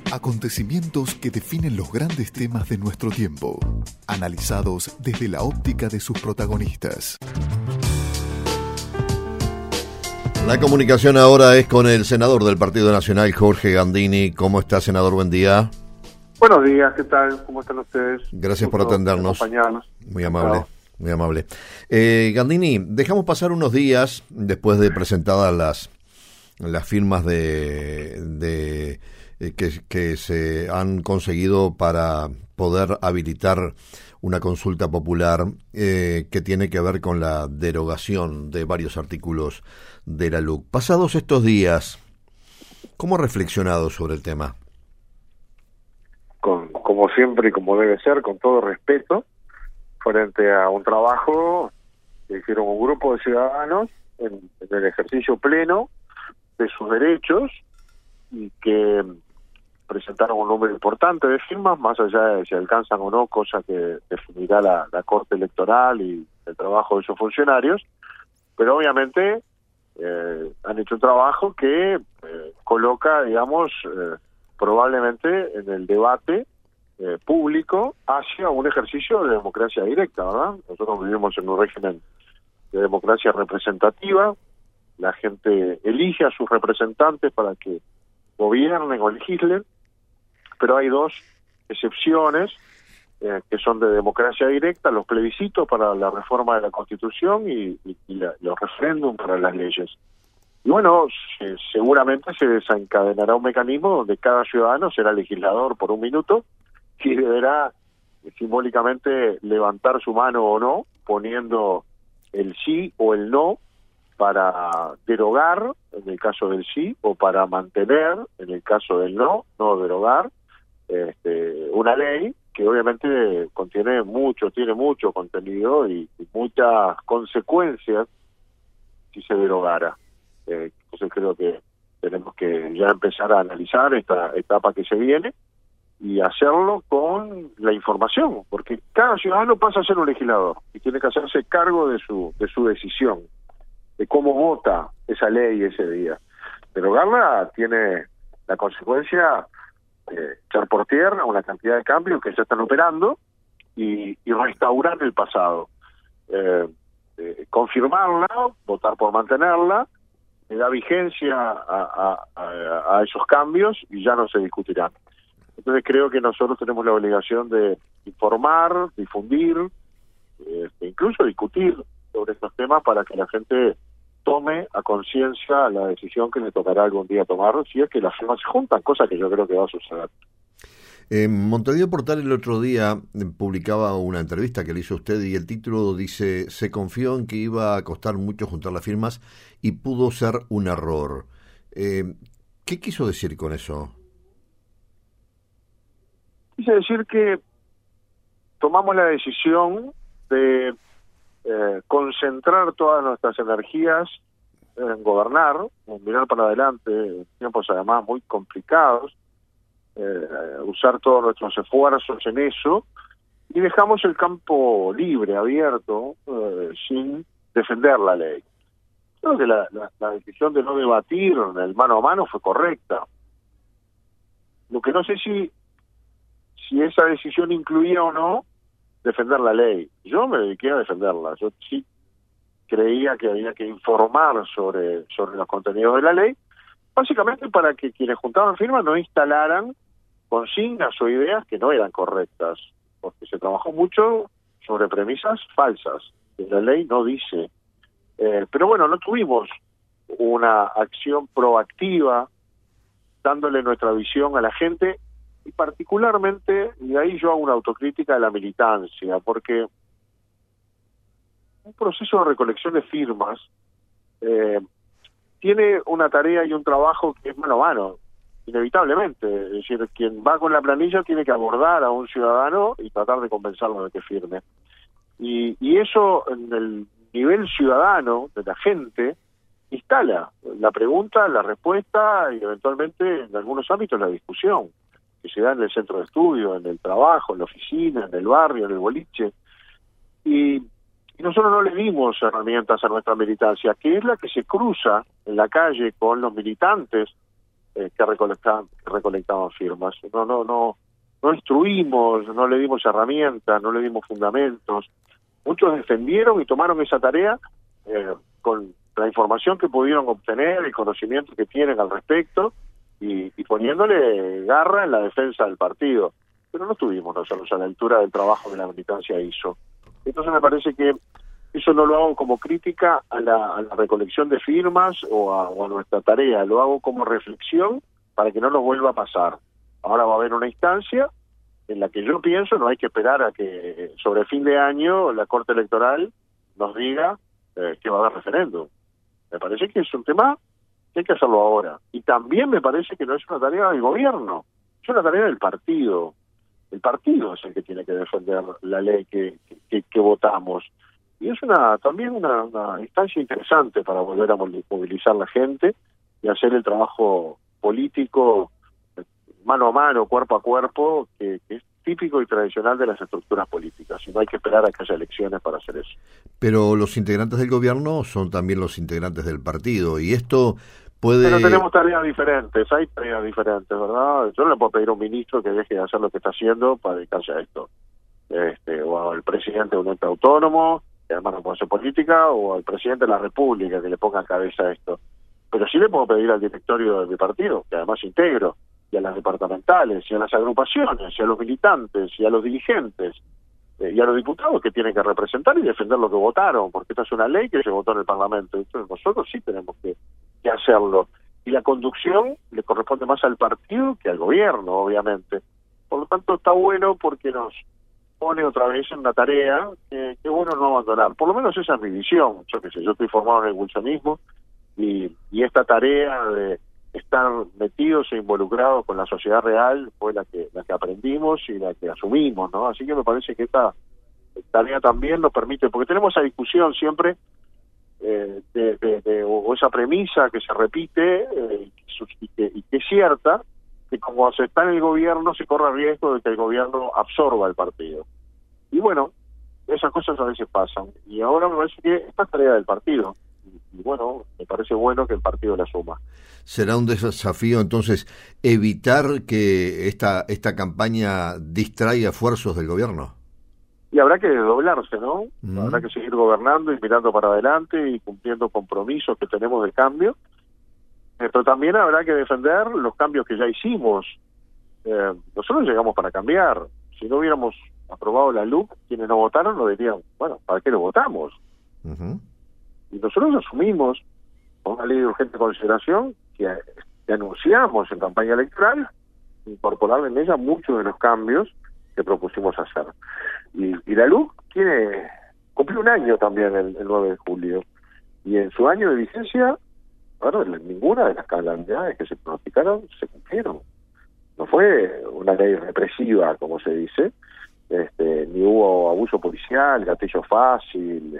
Acontecimientos que definen los grandes temas de nuestro tiempo, analizados desde la óptica de sus protagonistas. La comunicación ahora es con el senador del Partido Nacional, Jorge Gandini. ¿Cómo está, senador? Buen día. Buenos días, ¿qué tal? ¿Cómo están ustedes? Gracias por atendernos. Muy amable. Muy amable. Gandini, dejamos pasar unos días después de presentadas las firmas que se han conseguido para poder habilitar una consulta popular que tiene que ver con la derogación de varios artículos de la LUC. Pasados estos días, ¿cómo ha reflexionado sobre el tema? Como siempre y como debe ser, con todo respeto, frente a un trabajo que hicieron un grupo de ciudadanos en el ejercicio pleno de sus derechos y que presentaron un número importante de firmas, más allá de si alcanzan o no, cosa que definirá la Corte Electoral y el trabajo de esos funcionarios, pero obviamente han hecho un trabajo que coloca, digamos, probablemente en el debate público hacia un ejercicio de democracia directa, ¿verdad? Nosotros vivimos en un régimen de democracia representativa, la gente elige a sus representantes para que gobiernen o legislen, pero hay dos excepciones que son de democracia directa: los plebiscitos para la reforma de la Constitución y los referéndums para las leyes. Y bueno, seguramente se desencadenará un mecanismo donde cada ciudadano será legislador por un minuto y deberá simbólicamente levantar su mano o no, poniendo el sí o el no para derogar, en el caso del sí, o para mantener, en el caso del no derogar, una ley que obviamente tiene mucho contenido y muchas consecuencias si se derogara. Entonces creo que tenemos que ya empezar a analizar esta etapa que se viene y hacerlo con la información, porque cada ciudadano pasa a ser un legislador y tiene que hacerse cargo de su decisión, de cómo vota esa ley ese día. Derogarla tiene la consecuencia de echar por tierra una cantidad de cambios que ya están operando y restaurar el pasado. Confirmarla, votar por mantenerla, le da vigencia a esos cambios y ya no se discutirán. Entonces creo que nosotros tenemos la obligación de informar, difundir, incluso discutir sobre estos temas para que la gente tome a conciencia la decisión que le tocará algún día tomar, si es que las firmas se juntan, cosa que yo creo que va a suceder. Montevideo Portal el otro día publicaba una entrevista que le hizo usted y el título dice: se confió en que iba a costar mucho juntar las firmas y pudo ser un error. ¿Qué quiso decir con eso? Quise decir que tomamos la decisión de concentrar todas nuestras energías en gobernar, en mirar para adelante, en tiempos además muy complicados, usar todos nuestros esfuerzos en eso, y dejamos el campo libre, abierto, sin defender la ley. Creo que la decisión de no debatir en el mano a mano fue correcta. Lo que no sé si esa decisión incluía o no defender la ley. Yo me dediqué a defenderla. Yo sí creía que había que informar sobre los contenidos de la ley, básicamente para que quienes juntaban firmas no instalaran consignas o ideas que no eran correctas, porque se trabajó mucho sobre premisas falsas, que la ley no dice. Pero bueno, no tuvimos una acción proactiva dándole nuestra visión a la gente, y particularmente, y ahí yo hago una autocrítica de la militancia, porque un proceso de recolección de firmas tiene una tarea y un trabajo que es mano a mano, inevitablemente. Es decir, quien va con la planilla tiene que abordar a un ciudadano y tratar de convencerlo de que firme. Y eso en el nivel ciudadano de la gente instala la pregunta, la respuesta y eventualmente en algunos ámbitos la discusión que se da en el centro de estudio, en el trabajo, en la oficina, en el barrio, en el boliche. Y nosotros no le dimos herramientas a nuestra militancia, que es la que se cruza en la calle con los militantes recolectaban firmas. No instruimos, no le dimos herramientas, no le dimos fundamentos. Muchos defendieron y tomaron esa tarea con la información que pudieron obtener, el conocimiento que tienen al respecto, y poniéndole garra en la defensa del partido. Pero no estuvimos nosotros a la altura del trabajo que la militancia hizo. Entonces me parece que eso no lo hago como crítica a la recolección de firmas o a nuestra tarea, lo hago como reflexión para que no nos vuelva a pasar. Ahora va a haber una instancia en la que yo pienso no hay que esperar a que sobre fin de año la Corte Electoral nos diga que va a haber referéndum. Me parece que es un tema que hay que hacerlo ahora. Y también me parece que no es una tarea del gobierno, es una tarea del partido. El partido es el que tiene que defender la ley que votamos. Y es también una instancia interesante para volver a movilizar la gente y hacer el trabajo político mano a mano, cuerpo a cuerpo, que es típico y tradicional de las estructuras políticas, y no hay que esperar a que haya elecciones para hacer eso. Pero los integrantes del gobierno son también los integrantes del partido, y esto puede... Pero tenemos tareas diferentes, hay tareas diferentes, ¿verdad? Yo no le puedo pedir a un ministro que deje de hacer lo que está haciendo para dedicarse a esto. O al presidente de un ente autónomo, que además no puede hacer política, o al presidente de la República, que le ponga cabeza a esto. Pero sí le puedo pedir al directorio de mi partido, que además integro, y a las departamentales, y a las agrupaciones, y a los militantes, y a los dirigentes, y a los diputados que tienen que representar y defender lo que votaron, porque esta es una ley que se votó en el Parlamento. Entonces nosotros sí tenemos que hacerlo. Y la conducción le corresponde más al partido que al gobierno, obviamente. Por lo tanto, está bueno porque nos pone otra vez en una tarea que bueno no abandonar. Por lo menos esa es mi visión. Yo qué sé, yo estoy formado en el wilsonismo, y esta tarea de estar metidos e involucrados con la sociedad real fue la que aprendimos y la que asumimos, ¿no? Así que me parece que esta tarea también nos permite, porque tenemos esa discusión siempre o esa premisa que se repite y que es cierta, que como se está en el gobierno se corre el riesgo de que el gobierno absorba el partido. Y bueno, esas cosas a veces pasan. Y ahora me parece que esta es tarea del partido. Y bueno, me parece bueno que el partido la asuma. ¿Será un desafío entonces evitar que esta campaña distraiga esfuerzos del gobierno? Y habrá que doblarse, ¿no? Habrá que seguir gobernando y mirando para adelante y cumpliendo compromisos que tenemos de cambio. Pero también habrá que defender los cambios que ya hicimos. Nosotros llegamos para cambiar. Si no hubiéramos aprobado la LUC, quienes no votaron nos dirían, bueno, ¿para qué lo votamos? Y nosotros asumimos una ley de urgente consideración que anunciamos en campaña electoral, incorporar en ella muchos de los cambios que propusimos hacer. Y la LUC cumplió un año también el 9 de julio. Y en su año de vigencia, bueno, ninguna de las calamidades que se pronosticaron se cumplieron. No fue una ley represiva, como se dice, ni hubo abuso policial, gatillo fácil,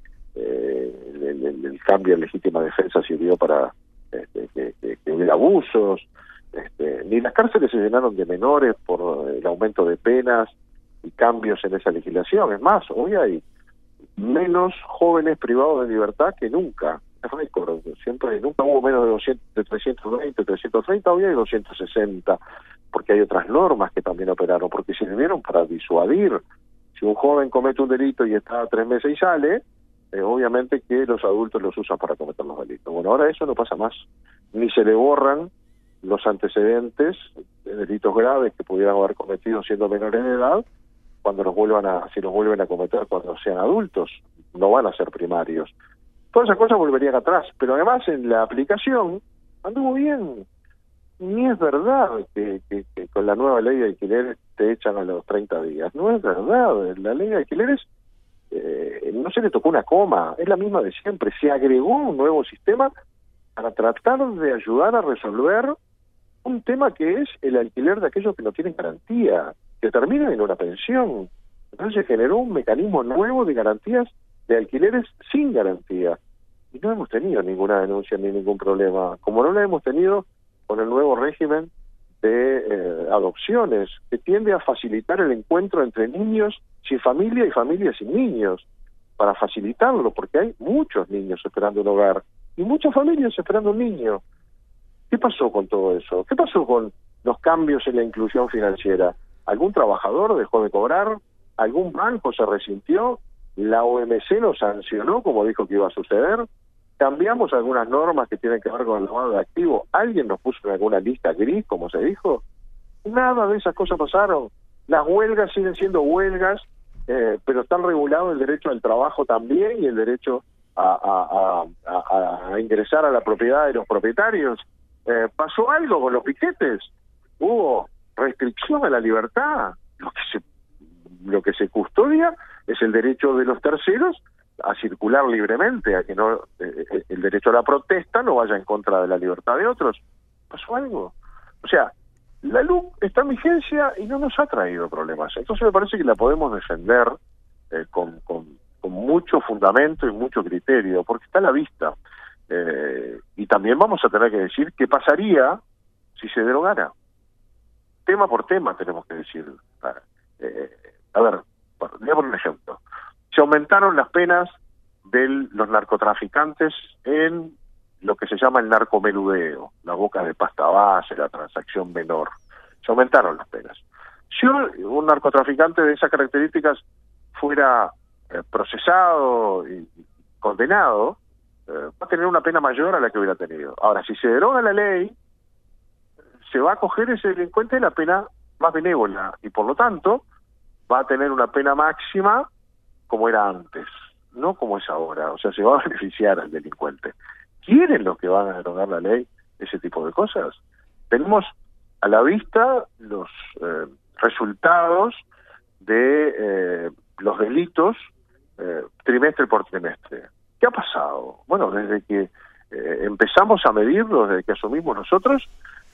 el cambio en legítima defensa sirvió para que hubiera abusos, ni las cárceles se llenaron de menores por el aumento de penas y cambios en esa legislación. Es más, hoy hay menos jóvenes privados de libertad que nunca. Es récord. Nunca hubo menos de 320, 330, hoy hay 260, porque hay otras normas que también operaron, porque sirvieron para disuadir. Si un joven comete un delito y está 3 meses y sale, obviamente que los adultos los usan para cometer los delitos. Bueno, ahora eso no pasa más, ni se le borran los antecedentes de delitos graves que pudieran haber cometido siendo menores de edad, si los vuelven a cometer cuando sean adultos, no van a ser primarios. Todas esas cosas volverían atrás, pero además en la aplicación anduvo bien. Ni es verdad que con la nueva ley de alquileres te echan a los 30 días. No es verdad. La ley de alquileres no se le tocó una coma, es la misma de siempre. Se agregó un nuevo sistema para tratar de ayudar a resolver un tema que es el alquiler de aquellos que no tienen garantía, que terminan en una pensión. Entonces se generó un mecanismo nuevo de garantías de alquileres sin garantía. Y no hemos tenido ninguna denuncia ni ningún problema, como no la hemos tenido con el nuevo régimen de adopciones, que tiende a facilitar el encuentro entre niños sin familia y familias sin niños, para facilitarlo, porque hay muchos niños esperando un hogar y muchas familias esperando un niño. ¿Qué pasó con todo eso? ¿Qué pasó con los cambios en la inclusión financiera? ¿Algún trabajador dejó de cobrar? ¿Algún banco se resintió? ¿La OMC nos sancionó como dijo que iba a suceder? ¿Cambiamos algunas normas que tienen que ver con el lavado de activos? ¿Alguien nos puso en alguna lista gris, como se dijo? Nada de esas cosas pasaron. Las huelgas siguen siendo huelgas, pero están regulados el derecho al trabajo también y el derecho a ingresar a la propiedad de los propietarios. ¿Pasó algo con los piquetes? Hubo restricción a la libertad. Lo que se custodia es el derecho de los terceros a circular libremente, a que no el derecho a la protesta no vaya en contra de la libertad de otros. ¿Pasó algo? O sea, la LUC está en vigencia y no nos ha traído problemas. Entonces me parece que la podemos defender con mucho fundamento y mucho criterio, porque está a la vista. Y también vamos a tener que decir qué pasaría si se derogara. Tema por tema tenemos que decir. A ver, voy a poner un ejemplo. Se aumentaron las penas de los narcotraficantes en lo que se llama el narcomenudeo, la boca de pasta base, la transacción menor. Se aumentaron las penas. Si un narcotraficante de esas características fuera procesado y condenado, va a tener una pena mayor a la que hubiera tenido. Ahora, si se deroga la ley, se va a coger ese delincuente la pena más benévola y por lo tanto va a tener una pena máxima como era antes, no como es ahora. O sea, se va a beneficiar al delincuente. ¿Quieren los que van a derogar la ley ese tipo de cosas? Tenemos a la vista los resultados de los delitos trimestre por trimestre. ¿Qué ha pasado? Bueno, desde que empezamos a medirlos, desde que asumimos nosotros,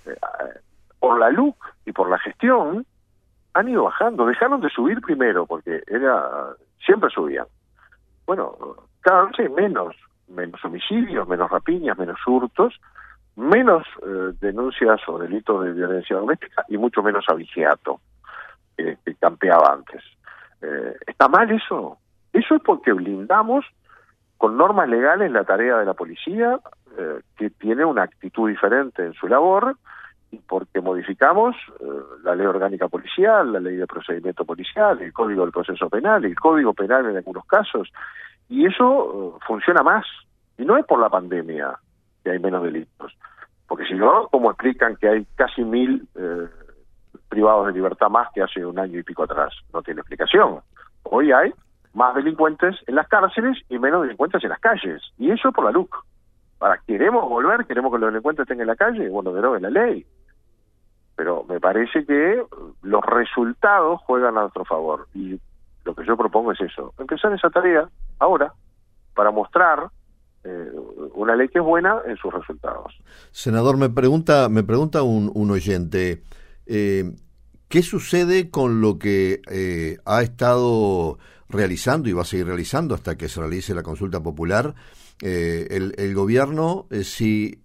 por la LUC y por la gestión, han ido bajando. Dejaron de subir primero, porque siempre subían. Bueno, cada vez hay menos homicidios, menos rapiñas, menos hurtos, menos denuncias o delitos de violencia doméstica y mucho menos abigeato que campeaba antes. ¿Está mal eso? Eso es porque blindamos con normas legales la tarea de la policía, que tiene una actitud diferente en su labor, y porque modificamos la ley orgánica policial, la ley de procedimiento policial, el código del proceso penal, el código penal en algunos casos, y eso funciona más. Y no es por la pandemia que hay menos delitos, porque si no, ¿cómo explican que hay casi 1.000 privados de libertad más que hace un año y pico atrás? No tiene explicación. Hoy hay más delincuentes en las cárceles y menos delincuentes en las calles, y eso por la LUC. Ahora, ¿queremos volver? ¿Queremos que los delincuentes estén en la calle? Bueno, deroguen la ley. Pero me parece que los resultados juegan a nuestro favor. Y lo que yo propongo es eso. Empezar esa tarea ahora para mostrar una ley que es buena en sus resultados. Senador, me pregunta un oyente, ¿qué sucede con lo que ha estado realizando y va a seguir realizando hasta que se realice la consulta popular el gobierno? Si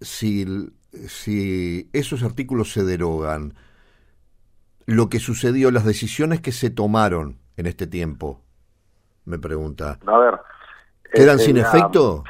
esos artículos se derogan, lo que sucedió, las decisiones que se tomaron en este tiempo, me pregunta, a ver, ¿quedan sin efecto?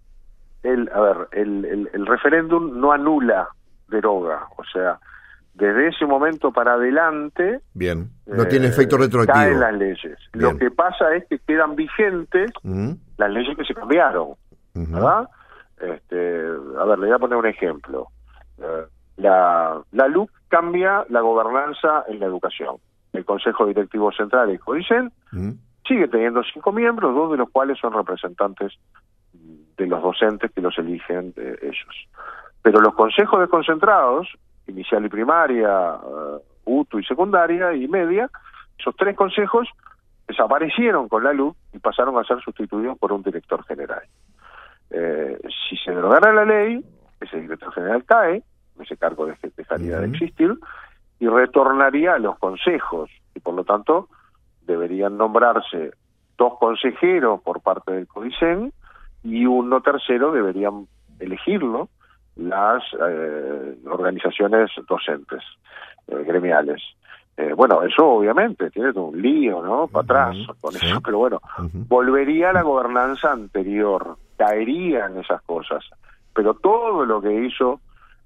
El referéndum no anula, deroga, o sea, desde ese momento para adelante, bien, no tiene efecto retroactivo, caen las leyes. Bien. Lo que pasa es que quedan vigentes las leyes que se cambiaron, ¿verdad? A ver, le voy a poner un ejemplo. La LUC cambia la gobernanza en la educación. El Consejo Directivo Central, el CODICEN, sigue teniendo 5 miembros, 2 de los cuales son representantes de los docentes que los eligen ellos. Pero los consejos desconcentrados, inicial y primaria, UTU y secundaria y media, esos 3 consejos desaparecieron con la LUC y pasaron a ser sustituidos por un director general. Si se derogara la ley, ese director general cae, ese cargo dejaría de existir, y retornaría a los consejos, y por lo tanto deberían nombrarse 2 consejeros por parte del CODICEN, y uno tercero deberían elegirlo las organizaciones docentes, gremiales. Bueno, eso obviamente tiene todo un lío, ¿no? Para atrás con eso, pero bueno, volvería a la gobernanza anterior, caerían esas cosas, pero todo lo que hizo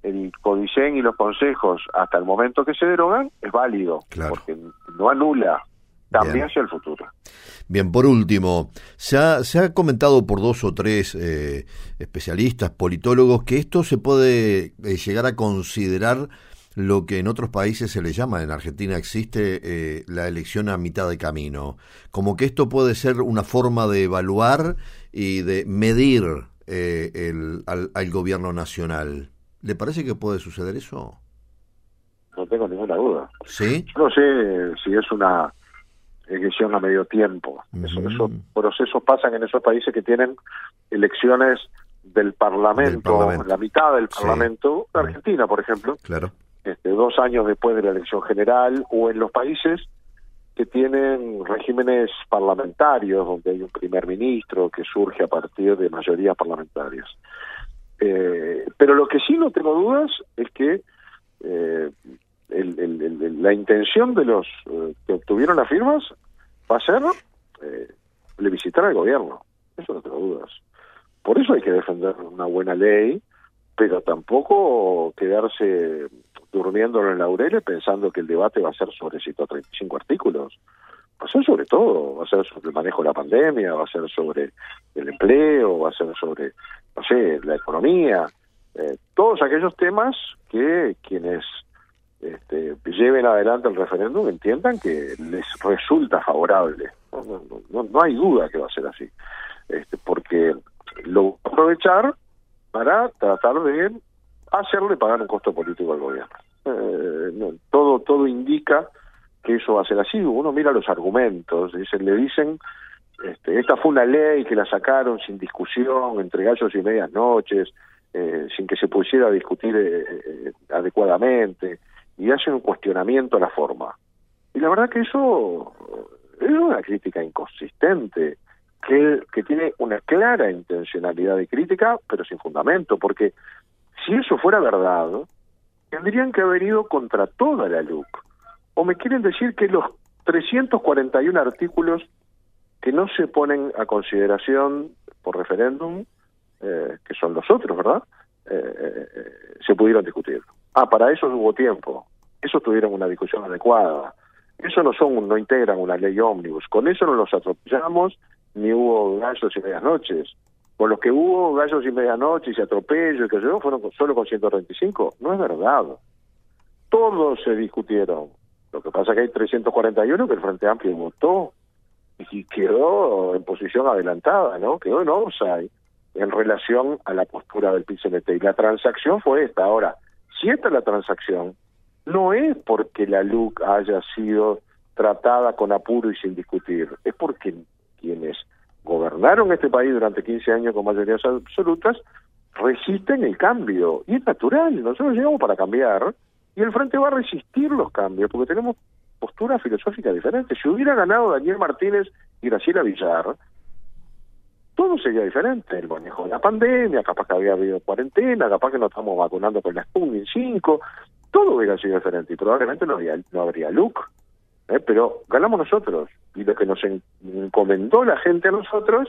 el CODICEN y los consejos hasta el momento que se derogan es válido, claro, porque no anula, también bien, hacia el futuro. Bien, por último, se ha comentado por 2 o 3 especialistas, politólogos, que esto se puede llegar a considerar lo que en otros países se le llama, en Argentina existe la elección a mitad de camino, como que esto puede ser una forma de evaluar y de medir al gobierno nacional. ¿Le parece que puede suceder eso? No tengo ninguna duda. ¿Sí? Yo no sé si es una elección a medio tiempo. Esos procesos pasan en esos países que tienen elecciones del Parlamento, la mitad del Parlamento, sí. Argentina, por ejemplo, claro, 2 años después de la elección general, o en los países que tienen regímenes parlamentarios, donde hay un primer ministro que surge a partir de mayorías parlamentarias. Pero lo que sí no tengo dudas es que la intención de los que obtuvieron las firmas va a ser plebiscitar al gobierno. Eso no tengo dudas. Por eso hay que defender una buena ley, pero tampoco quedarse durmiendo en laureles pensando que el debate va a ser sobre 135 artículos. Va a ser sobre todo, va a ser sobre el manejo de la pandemia, va a ser sobre el empleo, va a ser sobre, no sé, la economía, todos aquellos temas que quienes lleven adelante el referéndum entiendan que les resulta favorable. No hay duda que va a ser así, porque lo va a aprovechar para tratar de hacerle pagar un costo político al gobierno. Todo indica que eso va a ser así. Uno mira los argumentos, le dicen, esta fue una ley que la sacaron sin discusión, entre gallos y medias noches, sin que se pudiera discutir adecuadamente, y hacen un cuestionamiento a la forma. Y la verdad que eso es una crítica inconsistente, que tiene una clara intencionalidad de crítica, pero sin fundamento, porque si eso fuera verdad, tendrían que haber ido contra toda la LUC. ¿O me quieren decir que los 341 artículos que no se ponen a consideración por referéndum, que son los otros, ¿verdad?, se pudieron discutir? Para eso hubo tiempo. Eso tuvieron una discusión adecuada. Eso no integran una ley ómnibus. Con eso no los atropellamos, ni hubo gallos y medianoches. Con los que hubo gallos y medianoches y atropellos y que yo fueron solo con 135. No es verdad. Todos se discutieron. Lo que pasa es que hay 341 que el Frente Amplio votó y quedó en posición adelantada, ¿no? Quedó en offside en relación a la postura del PIT-CNT. Y la transacción fue esta. Ahora, si esta es la transacción, no es porque la LUC haya sido tratada con apuro y sin discutir, es porque quienes gobernaron este país durante 15 años con mayorías absolutas resisten el cambio. Y es natural, nosotros llegamos para cambiar y el Frente va a resistir los cambios, porque tenemos posturas filosóficas diferentes. Si hubiera ganado Daniel Martínez y Graciela Villar, todo sería diferente. El manejo de la pandemia, capaz que había habido cuarentena, capaz que nos estamos vacunando con la Sputnik 5, todo hubiera sido diferente y probablemente no habría LUC. Pero ganamos nosotros, y lo que nos encomendó la gente a nosotros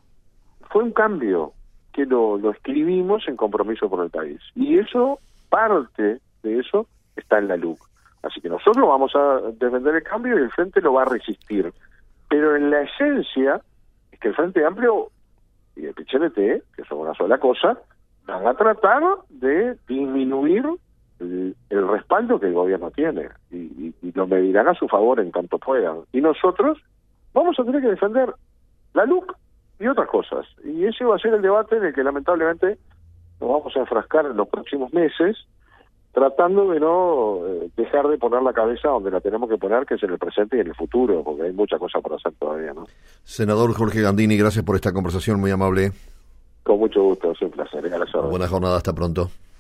fue un cambio que lo escribimos en compromiso por el país, y eso, parte de eso está en la LUC. Así que nosotros vamos a defender el cambio y el Frente lo va a resistir, pero en la esencia es que el Frente Amplio y el PIT-CNT, que son una sola cosa, van a tratar de disminuir el respaldo que el gobierno tiene y lo medirán a su favor en tanto puedan. Y nosotros vamos a tener que defender la LUC y otras cosas. Y ese va a ser el debate en el que lamentablemente nos vamos a enfrascar en los próximos meses, tratando de no dejar de poner la cabeza donde la tenemos que poner, que es en el presente y en el futuro, porque hay muchas cosas por hacer todavía, ¿no? Senador Jorge Gandini, gracias por esta conversación muy amable. Con mucho gusto, es un placer. Buena jornada, hasta pronto.